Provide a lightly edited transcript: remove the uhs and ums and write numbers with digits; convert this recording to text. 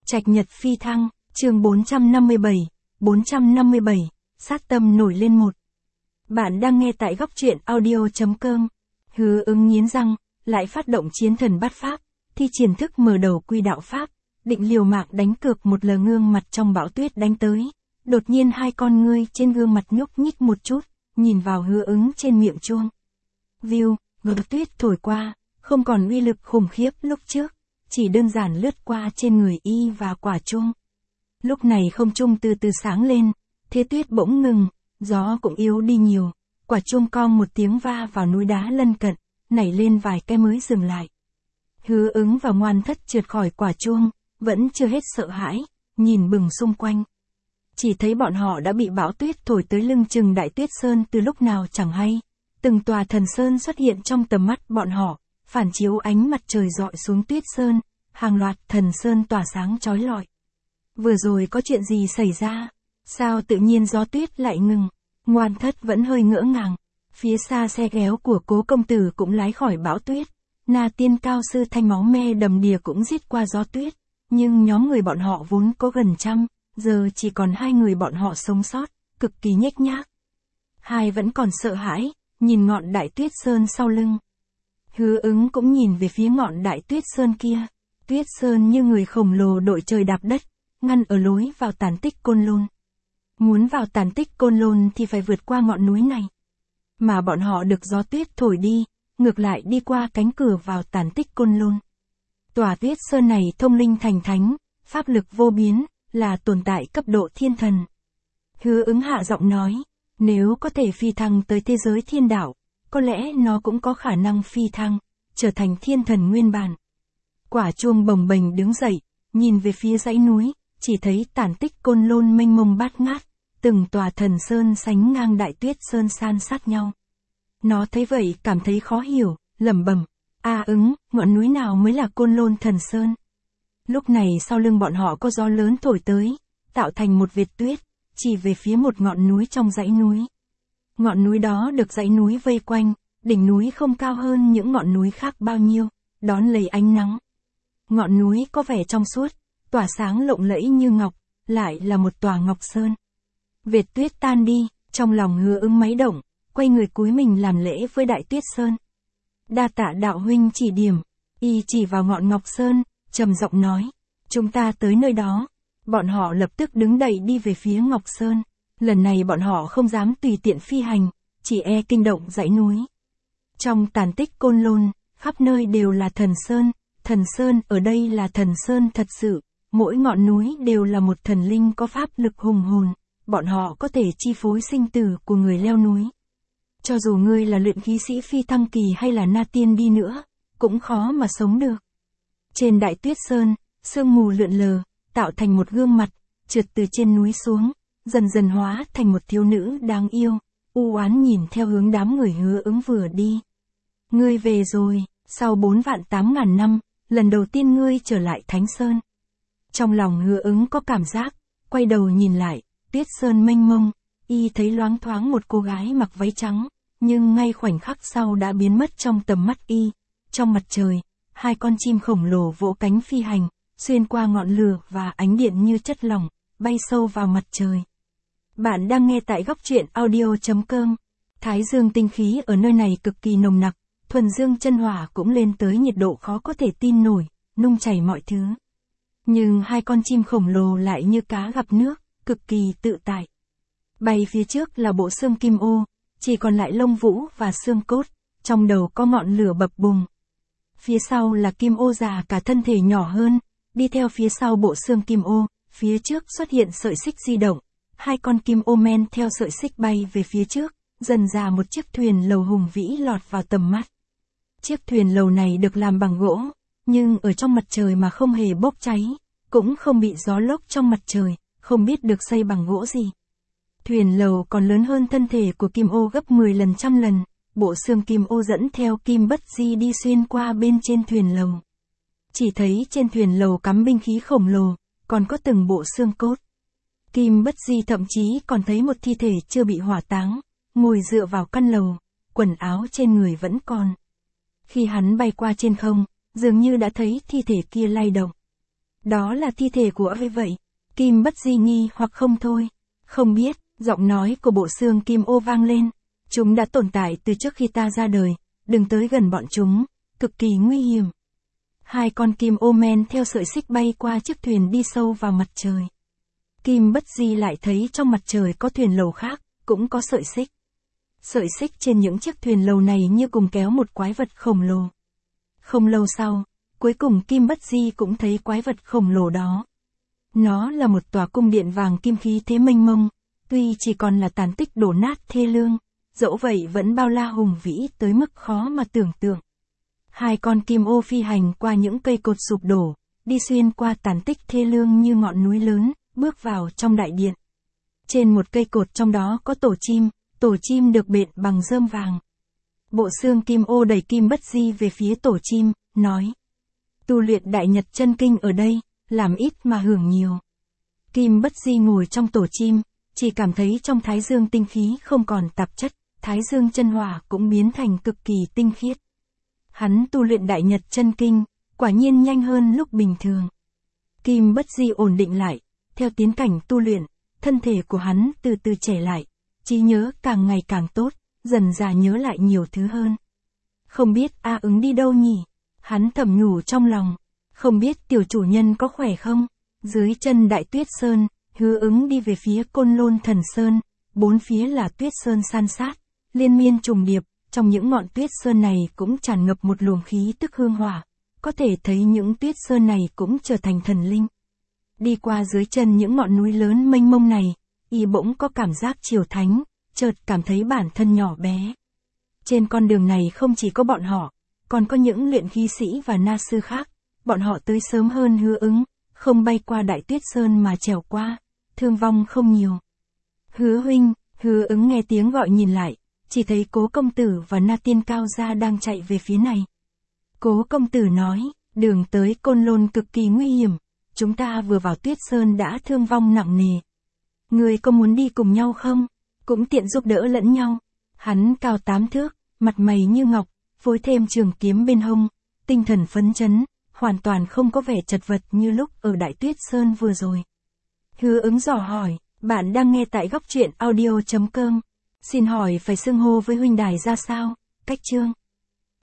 Trạch Nhật phi thăng, chương 457, sát tâm nổi lên một. Bạn đang nghe tại góc truyện audio.com. Hứa Ứng nghiến răng, lại phát động chiến thần bát pháp, thi triển thức mở đầu quy đạo pháp, định liều mạng đánh cược một lờ gương mặt trong bão tuyết đánh tới. Đột nhiên hai con ngươi trên gương mặt nhúc nhích một chút, nhìn vào Hứa Ứng trên miệng chuông. View, tuyết thổi qua, không còn uy lực khủng khiếp lúc trước, chỉ đơn giản lướt qua trên người y và quả chuông. Lúc này không trung từ từ sáng lên, thế tuyết bỗng ngừng, gió cũng yếu đi nhiều, quả chuông cong một tiếng va vào núi đá lân cận, nảy lên vài cái mới dừng lại. Hứa Ứng và Ngoan Thất trượt khỏi quả chuông, vẫn chưa hết sợ hãi, nhìn bừng xung quanh. Chỉ thấy bọn họ đã bị bão tuyết thổi tới lưng chừng Đại Tuyết Sơn từ lúc nào chẳng hay. Từng tòa thần sơn xuất hiện trong tầm mắt bọn họ, phản chiếu ánh mặt trời rọi xuống Tuyết Sơn, hàng loạt thần sơn tỏa sáng chói lọi. Vừa rồi có chuyện gì xảy ra? Sao tự nhiên gió tuyết lại ngừng? Ngoan Thất vẫn hơi ngỡ ngàng. Phía xa xe ghéo của Cố công tử cũng lái khỏi bão tuyết. Na Tiên cao sư thanh máu me đầm đìa cũng giết qua gió tuyết. Nhưng nhóm người bọn họ vốn có gần trăm, giờ chỉ còn 2 người bọn họ sống sót, cực kỳ nhếch nhác. Hai vẫn còn sợ hãi, nhìn ngọn Đại Tuyết Sơn sau lưng. Hứa Ứng cũng nhìn về phía ngọn Đại Tuyết Sơn kia. Tuyết Sơn như người khổng lồ đội trời đạp đất, ngăn ở lối vào tàn tích Côn Lôn. Muốn vào tàn tích Côn Lôn thì phải vượt qua ngọn núi này. Mà bọn họ được gió tuyết thổi đi, ngược lại đi qua cánh cửa vào tàn tích Côn Lôn. Tòa Tuyết Sơn này thông linh thành thánh, pháp lực vô biến, là tồn tại cấp độ thiên thần. Hứa Ứng hạ giọng nói, nếu có thể phi thăng tới thế giới thiên đạo, có lẽ nó cũng có khả năng phi thăng, trở thành thiên thần nguyên bản. Quả chuông bồng bềnh đứng dậy, nhìn về phía dãy núi, chỉ thấy tàn tích Côn Lôn mênh mông bát ngát, từng tòa thần sơn sánh ngang Đại Tuyết Sơn san sát nhau. Nó thấy vậy cảm thấy khó hiểu, lẩm bẩm, Ứng, ngọn núi nào mới là Côn Lôn thần sơn? Lúc này sau lưng bọn họ có gió lớn thổi tới, tạo thành một vệt tuyết, chỉ về phía một ngọn núi trong dãy núi. Ngọn núi đó được dãy núi vây quanh, đỉnh núi không cao hơn những ngọn núi khác bao nhiêu, đón lấy ánh nắng. Ngọn núi có vẻ trong suốt, tỏa sáng lộng lẫy như ngọc, lại là một tòa ngọc sơn. Vệt tuyết tan đi, trong lòng Hứa Ứng máy động, quay người cúi mình làm lễ với Đại Tuyết Sơn. Đa tạ đạo huynh chỉ điểm, y chỉ vào ngọn ngọc sơn, trầm giọng nói, chúng ta tới nơi đó. Bọn họ lập tức đứng dậy đi về phía Ngọc Sơn. Lần này bọn họ không dám tùy tiện phi hành, chỉ e kinh động dãy núi. Trong tàn tích Côn Lôn, khắp nơi đều là thần sơn ở đây là thần sơn thật sự, mỗi ngọn núi đều là một thần linh có pháp lực hùng hồn, bọn họ có thể chi phối sinh tử của người leo núi. Cho dù ngươi là luyện khí sĩ phi thăng kỳ hay là na tiên đi nữa, cũng khó mà sống được. Trên Đại Tuyết Sơn, sương mù lượn lờ, tạo thành một gương mặt, trượt từ trên núi xuống, dần dần hóa thành một thiếu nữ đáng yêu, u oán nhìn theo hướng đám người Hứa Ứng vừa đi. Ngươi về rồi, sau 4.800.000 năm, lần đầu tiên ngươi trở lại Thánh Sơn. Trong lòng Hứa Ứng có cảm giác, quay đầu nhìn lại, Tuyết Sơn mênh mông, y thấy loáng thoáng một cô gái mặc váy trắng, nhưng ngay khoảnh khắc sau đã biến mất trong tầm mắt y. Trong mặt trời, 2 con chim khổng lồ vỗ cánh phi hành, xuyên qua ngọn lửa và ánh điện như chất lỏng, bay sâu vào mặt trời. Bạn đang nghe tại góc truyện audio.com. Thái dương tinh khí ở nơi này cực kỳ nồng nặc, thuần dương chân hỏa cũng lên tới nhiệt độ khó có thể tin nổi, nung chảy mọi thứ. Nhưng 2 con chim khổng lồ lại như cá gặp nước, cực kỳ tự tại. Bay phía trước là bộ xương kim ô, chỉ còn lại lông vũ và xương cốt, trong đầu có ngọn lửa bập bùng. Phía sau là kim ô già cả thân thể nhỏ hơn, đi theo phía sau bộ xương kim ô, phía trước xuất hiện sợi xích di động, 2 con kim ô men theo sợi xích bay về phía trước, dần ra một chiếc thuyền lầu hùng vĩ lọt vào tầm mắt. Chiếc thuyền lầu này được làm bằng gỗ, nhưng ở trong mặt trời mà không hề bốc cháy, cũng không bị gió lốc trong mặt trời, không biết được xây bằng gỗ gì. Thuyền lầu còn lớn hơn thân thể của kim ô gấp 10 lần trăm lần, bộ xương kim ô dẫn theo kim bất di đi xuyên qua bên trên thuyền lầu. Chỉ thấy trên thuyền lầu cắm binh khí khổng lồ, còn có từng bộ xương cốt. Kim bất di thậm chí còn thấy một thi thể chưa bị hỏa táng, ngồi dựa vào căn lầu, quần áo trên người vẫn còn. Khi hắn bay qua trên không, dường như đã thấy thi thể kia lay động. Đó là thi thể của ai vậy? Kim Bất Di nghi hoặc không thôi. Không biết, giọng nói của bộ xương kim ô vang lên. Chúng đã tồn tại từ trước khi ta ra đời, đừng tới gần bọn chúng, cực kỳ nguy hiểm. Hai con kim ô men theo sợi xích bay qua chiếc thuyền đi sâu vào mặt trời. Kim Bất Di lại thấy trong mặt trời có thuyền lầu khác, cũng có sợi xích. Sợi xích trên những chiếc thuyền lầu này như cùng kéo một quái vật khổng lồ. Không lâu sau, cuối cùng Kim Bất Di cũng thấy quái vật khổng lồ đó. Nó là một tòa cung điện vàng kim khí thế mênh mông, tuy chỉ còn là tàn tích đổ nát thê lương, dẫu vậy vẫn bao la hùng vĩ tới mức khó mà tưởng tượng. Hai con kim ô phi hành qua những cây cột sụp đổ, đi xuyên qua tàn tích thê lương như ngọn núi lớn, bước vào trong đại điện. Trên một cây cột trong đó có tổ chim được bện bằng rơm vàng. Bộ xương kim ô đẩy Kim Bất Di về phía tổ chim, nói. Tu luyện đại nhật chân kinh ở đây, làm ít mà hưởng nhiều. Kim Bất Di ngồi trong tổ chim, chỉ cảm thấy trong thái dương tinh khí không còn tạp chất, thái dương chân hỏa cũng biến thành cực kỳ tinh khiết. Hắn tu luyện đại nhật chân kinh, quả nhiên nhanh hơn lúc bình thường. Kim Bất Di ổn định lại, theo tiến cảnh tu luyện, thân thể của hắn từ từ trẻ lại, trí nhớ càng ngày càng tốt, dần dà nhớ lại nhiều thứ hơn. Không biết A Ứng đi đâu nhỉ? Hắn thầm nhủ trong lòng. Không biết tiểu chủ nhân có khỏe không? Dưới chân Đại Tuyết Sơn, Hứa Ứng đi về phía Côn Lôn Thần Sơn, bốn phía là tuyết sơn san sát, liên miên trùng điệp, trong những ngọn tuyết sơn này cũng tràn ngập một luồng khí tức hương hỏa, có thể thấy những tuyết sơn này cũng trở thành thần linh. Đi qua dưới chân những ngọn núi lớn mênh mông này, y bỗng có cảm giác chiều thánh, chợt cảm thấy bản thân nhỏ bé. Trên con đường này không chỉ có bọn họ, còn có những luyện khí sĩ và na sư khác, bọn họ tới sớm hơn Hứa Ứng, không bay qua Đại Tuyết Sơn mà trèo qua, thương vong không nhiều. Hứa huynh, Hứa Ứng nghe tiếng gọi nhìn lại, chỉ thấy Cố công tử và Na Tiên Cao Gia đang chạy về phía này. Cố công tử nói, đường tới Côn Lôn cực kỳ nguy hiểm, chúng ta vừa vào Tuyết Sơn đã thương vong nặng nề. Người có muốn đi cùng nhau không? Cũng tiện giúp đỡ lẫn nhau. Hắn cao 8 thước, mặt mày như ngọc, phối thêm trường kiếm bên hông, tinh thần phấn chấn, hoàn toàn không có vẻ chật vật như lúc ở Đại Tuyết Sơn vừa rồi. Hứa Ứng dò hỏi, bạn đang nghe tại góc truyện audio.com. Xin hỏi phải xưng hô với huynh đài ra sao? Cách chương.